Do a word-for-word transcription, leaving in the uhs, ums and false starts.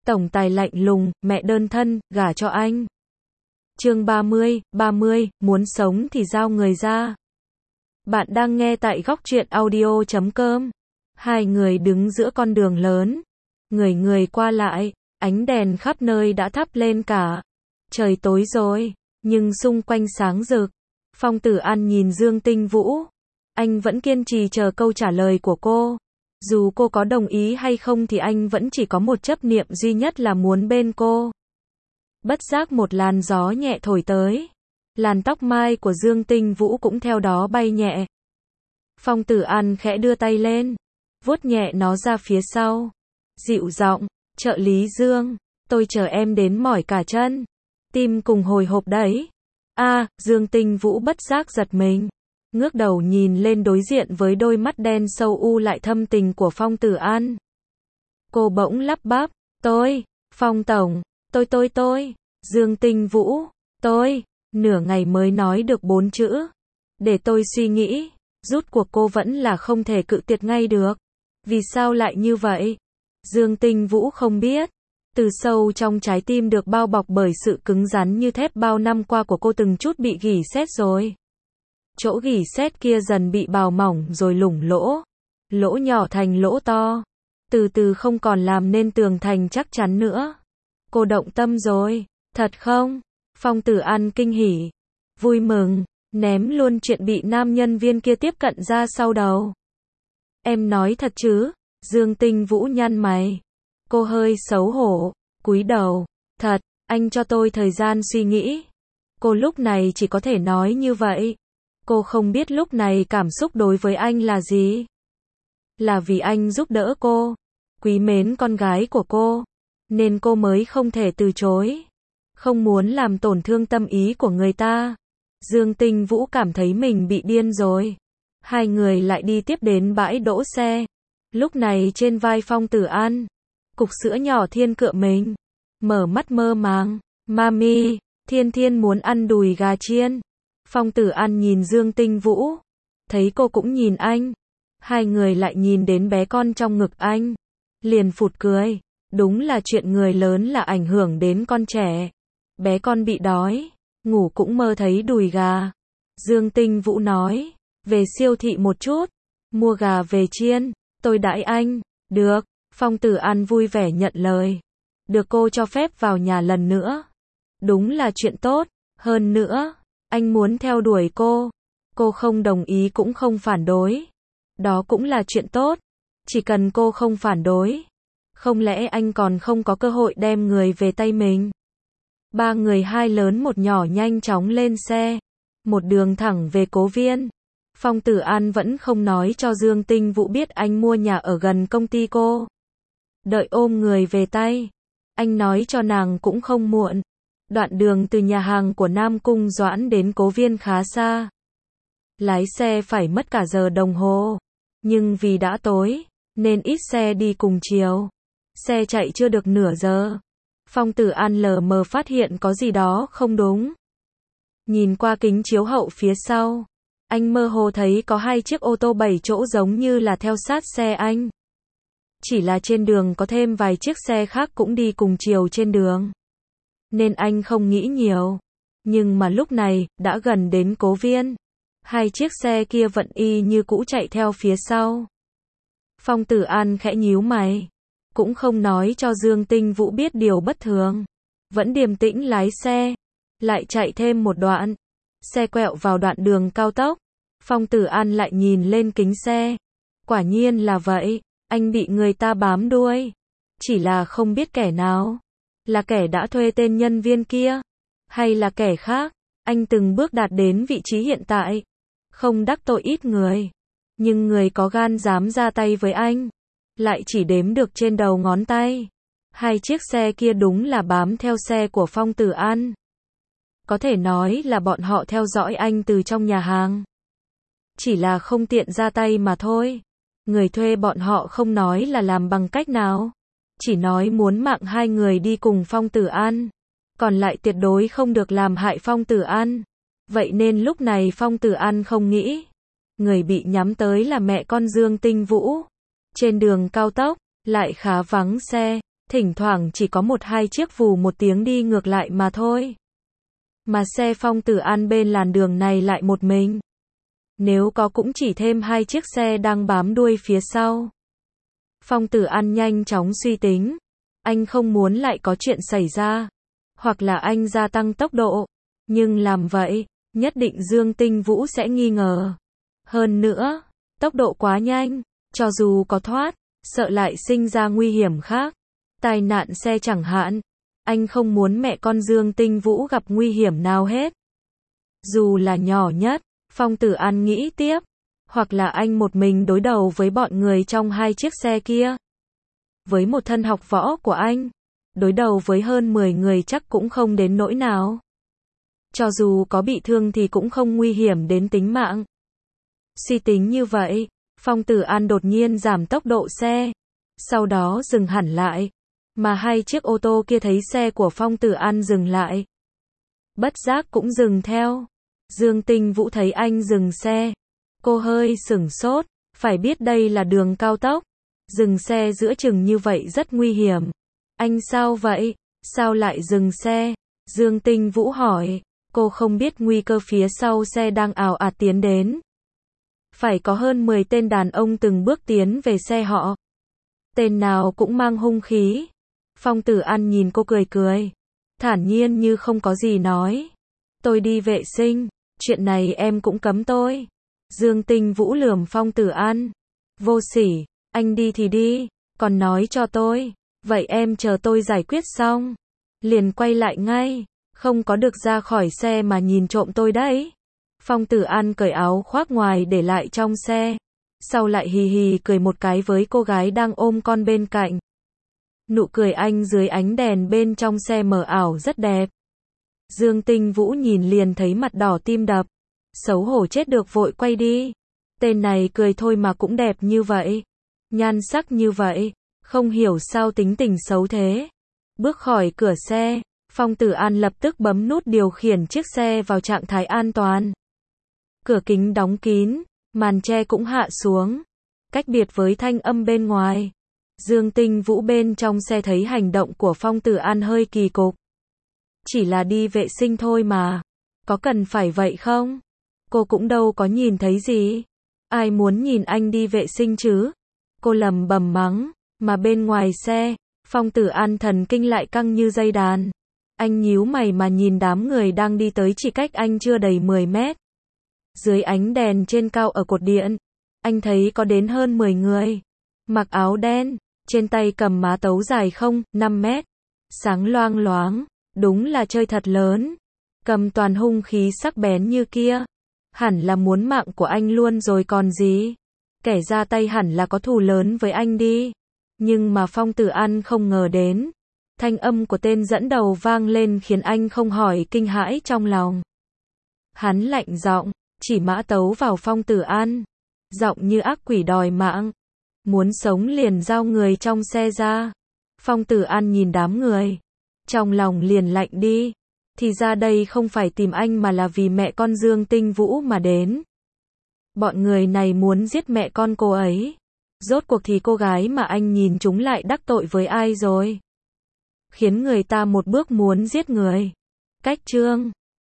Tổng tài lạnh lùng, mẹ đơn thân, gả cho anh. Chương ba mươi, ba mươi, muốn sống thì giao người ra. Bạn đang nghe tại góc truyện audio chấm com. Hai người đứng giữa con đường lớn. Người người qua lại, ánh đèn khắp nơi đã thắp lên cả. Trời tối rồi, nhưng xung quanh sáng rực. Phong Tử An nhìn Dương Tinh Vũ. Anh vẫn kiên trì chờ câu trả lời của cô. Dù cô có đồng ý hay không thì anh vẫn chỉ có một chấp niệm duy nhất là muốn bên cô. Bất giác một làn gió nhẹ thổi tới. Làn tóc mai của Dương Tinh Vũ cũng theo đó bay nhẹ. Phong Tử An khẽ đưa tay lên, vuốt nhẹ nó ra phía sau. Dịu giọng, trợ lý Dương, tôi chờ em đến mỏi cả chân. Tim cùng hồi hộp đấy. A, Dương Tinh Vũ bất giác giật mình. Ngước đầu nhìn lên đối diện với đôi mắt đen sâu u lại thâm tình của Phong Tử An. Cô bỗng lắp bắp, tôi, Phong Tổng, tôi tôi tôi, Dương Tinh Vũ, tôi, nửa ngày mới nói được bốn chữ. Để tôi suy nghĩ, rút cuộc cô vẫn là không thể cự tuyệt ngay được. Vì sao lại như vậy? Dương Tinh Vũ không biết. Từ sâu trong trái tim được bao bọc bởi sự cứng rắn như thép bao năm qua của cô từng chút bị gỉ sét rồi. Chỗ gỉ sét kia dần bị bào mỏng rồi lủng lỗ. Lỗ nhỏ thành lỗ to. Từ từ không còn làm nên tường thành chắc chắn nữa. Cô động tâm rồi, thật không? Phong Tử An kinh hỉ, vui mừng, ném luôn chuyện bị nam nhân viên kia tiếp cận ra sau đầu. Em nói thật chứ? Dương Tinh Vũ nhăn mày. Cô hơi xấu hổ, cúi đầu. Thật, anh cho tôi thời gian suy nghĩ. Cô lúc này chỉ có thể nói như vậy. Cô không biết lúc này cảm xúc đối với anh là gì. Là vì anh giúp đỡ cô, quý mến con gái của cô, nên cô mới không thể từ chối. Không muốn làm tổn thương tâm ý của người ta. Dương Tinh Vũ cảm thấy mình bị điên rồi. Hai người lại đi tiếp đến bãi đỗ xe. Lúc này trên vai Phong Tử An, cục sữa nhỏ Thiên cựa mình. Mở mắt mơ màng. Mami, Thiên Thiên muốn ăn đùi gà chiên. Phong Tử An nhìn Dương Tinh Vũ. Thấy cô cũng nhìn anh. Hai người lại nhìn đến bé con trong ngực anh. Liền phụt cười. Đúng là chuyện người lớn là ảnh hưởng đến con trẻ. Bé con bị đói, ngủ cũng mơ thấy đùi gà. Dương Tinh Vũ nói, về siêu thị một chút, mua gà về chiên, tôi đãi anh. Được, Phong Tử An vui vẻ nhận lời. Được cô cho phép vào nhà lần nữa. Đúng là chuyện tốt, hơn nữa, anh muốn theo đuổi cô. Cô không đồng ý cũng không phản đối. Đó cũng là chuyện tốt, chỉ cần cô không phản đối. Không lẽ anh còn không có cơ hội đem người về tay mình? Ba người hai lớn một nhỏ nhanh chóng lên xe. Một đường thẳng về Cố Viên. Phong Tử An vẫn không nói cho Dương Tinh Vũ biết anh mua nhà ở gần công ty cô. Đợi ôm người về tay. Anh nói cho nàng cũng không muộn. Đoạn đường từ nhà hàng của Nam Cung Doãn đến Cố Viên khá xa. Lái xe phải mất cả giờ đồng hồ. Nhưng vì đã tối, nên ít xe đi cùng chiều. Xe chạy chưa được nửa giờ. Phong Tử An lờ mờ phát hiện có gì đó không đúng. Nhìn qua kính chiếu hậu phía sau, anh mơ hồ thấy có hai chiếc ô tô bảy chỗ giống như là theo sát xe anh. Chỉ là trên đường có thêm vài chiếc xe khác cũng đi cùng chiều trên đường. Nên anh không nghĩ nhiều. Nhưng mà lúc này, đã gần đến Cố Viên. Hai chiếc xe kia vẫn y như cũ chạy theo phía sau. Phong Tử An khẽ nhíu mày. Cũng không nói cho Dương Tinh Vũ biết điều bất thường. Vẫn điềm tĩnh lái xe. Lại chạy thêm một đoạn. Xe quẹo vào đoạn đường cao tốc. Phong Tử An lại nhìn lên kính xe. Quả nhiên là vậy. Anh bị người ta bám đuôi. Chỉ là không biết kẻ nào. Là kẻ đã thuê tên nhân viên kia. Hay là kẻ khác. Anh từng bước đạt đến vị trí hiện tại. Không đắc tội ít người. Nhưng người có gan dám ra tay với anh. Lại chỉ đếm được trên đầu ngón tay. Hai chiếc xe kia đúng là bám theo xe của Phong Tử An. Có thể nói là bọn họ theo dõi anh từ trong nhà hàng. Chỉ là không tiện ra tay mà thôi. Người thuê bọn họ không nói là làm bằng cách nào. Chỉ nói muốn mạng hai người đi cùng Phong Tử An. Còn lại tuyệt đối không được làm hại Phong Tử An. Vậy nên lúc này Phong Tử An không nghĩ. Người bị nhắm tới là mẹ con Dương Tinh Vũ. Trên đường cao tốc, lại khá vắng xe. Thỉnh thoảng chỉ có một hai chiếc vù một tiếng đi ngược lại mà thôi. Mà xe Phong Tử An bên làn đường này lại một mình. Nếu có cũng chỉ thêm hai chiếc xe đang bám đuôi phía sau. Phong Tử An nhanh chóng suy tính. Anh không muốn lại có chuyện xảy ra. Hoặc là anh gia tăng tốc độ. Nhưng làm vậy, nhất định Dương Tinh Vũ sẽ nghi ngờ. Hơn nữa, tốc độ quá nhanh, cho dù có thoát, sợ lại sinh ra nguy hiểm khác. Tai nạn xe chẳng hạn. Anh không muốn mẹ con Dương Tinh Vũ gặp nguy hiểm nào hết. Dù là nhỏ nhất, Phong Tử An nghĩ tiếp. Hoặc là anh một mình đối đầu với bọn người trong hai chiếc xe kia. Với một thân học võ của anh, đối đầu với hơn mười người chắc cũng không đến nỗi nào. Cho dù có bị thương thì cũng không nguy hiểm đến tính mạng. Suy tính như vậy, Phong Tử An đột nhiên giảm tốc độ xe. Sau đó dừng hẳn lại. Mà hai chiếc ô tô kia thấy xe của Phong Tử An dừng lại. Bất giác cũng dừng theo. Dương Tinh Vũ thấy anh dừng xe. Cô hơi sửng sốt. Phải biết đây là đường cao tốc. Dừng xe giữa chừng như vậy rất nguy hiểm. Anh sao vậy? Sao lại dừng xe? Dương Tinh Vũ hỏi. Cô không biết nguy cơ phía sau xe đang ào ạt tiến đến. Phải có hơn mười tên đàn ông từng bước tiến về xe họ. Tên nào cũng mang hung khí. Phong Tử An nhìn cô cười cười. Thản nhiên như không có gì nói. Tôi đi vệ sinh. Chuyện này em cũng cấm tôi. Dương Tinh Vũ lườm Phong Tử An. Vô sỉ. Anh đi thì đi. Còn nói cho tôi. Vậy em chờ tôi giải quyết xong. Liền quay lại ngay. Không có được ra khỏi xe mà nhìn trộm tôi đấy. Phong Tử An cởi áo khoác ngoài để lại trong xe. Sau lại hì hì cười một cái với cô gái đang ôm con bên cạnh. Nụ cười anh dưới ánh đèn bên trong xe mờ ảo rất đẹp. Dương Tinh Vũ nhìn liền thấy mặt đỏ tim đập. Xấu hổ chết được vội quay đi. Tên này cười thôi mà cũng đẹp như vậy. Nhan sắc như vậy. Không hiểu sao tính tình xấu thế. Bước khỏi cửa xe, Phong Tử An lập tức bấm nút điều khiển chiếc xe vào trạng thái an toàn. Cửa kính đóng kín, màn che cũng hạ xuống. Cách biệt với thanh âm bên ngoài. Dương Tinh Vũ bên trong xe thấy hành động của Phong Tử An hơi kỳ cục. Chỉ là đi vệ sinh thôi mà. Có cần phải vậy không? Cô cũng đâu có nhìn thấy gì. Ai muốn nhìn anh đi vệ sinh chứ? Cô lầm bầm mắng. Mà bên ngoài xe, Phong Tử An thần kinh lại căng như dây đàn. Anh nhíu mày mà nhìn đám người đang đi tới chỉ cách anh chưa đầy mười mét. Dưới ánh đèn trên cao ở cột điện, anh thấy có đến hơn mười người. Mặc áo đen, trên tay cầm má tấu dài không, năm mét. Sáng loang loáng, đúng là chơi thật lớn. Cầm toàn hung khí sắc bén như kia. Hẳn là muốn mạng của anh luôn rồi còn gì. Kẻ ra tay hẳn là có thù lớn với anh đi. Nhưng mà Phong Tử An không ngờ đến. Thanh âm của tên dẫn đầu vang lên khiến anh không hỏi kinh hãi trong lòng. Hắn lạnh giọng, chỉ mã tấu vào Phong Tử An. Giọng như ác quỷ đòi mạng. Muốn sống liền giao người trong xe ra. Phong Tử An nhìn đám người. Trong lòng liền lạnh đi. Thì ra đây không phải tìm anh mà là vì mẹ con Dương Tinh Vũ mà đến. Bọn người này muốn giết mẹ con cô ấy. Rốt cuộc thì cô gái mà anh nhìn chúng lại đắc tội với ai rồi? Khiến người ta một bước muốn giết người. Cách chương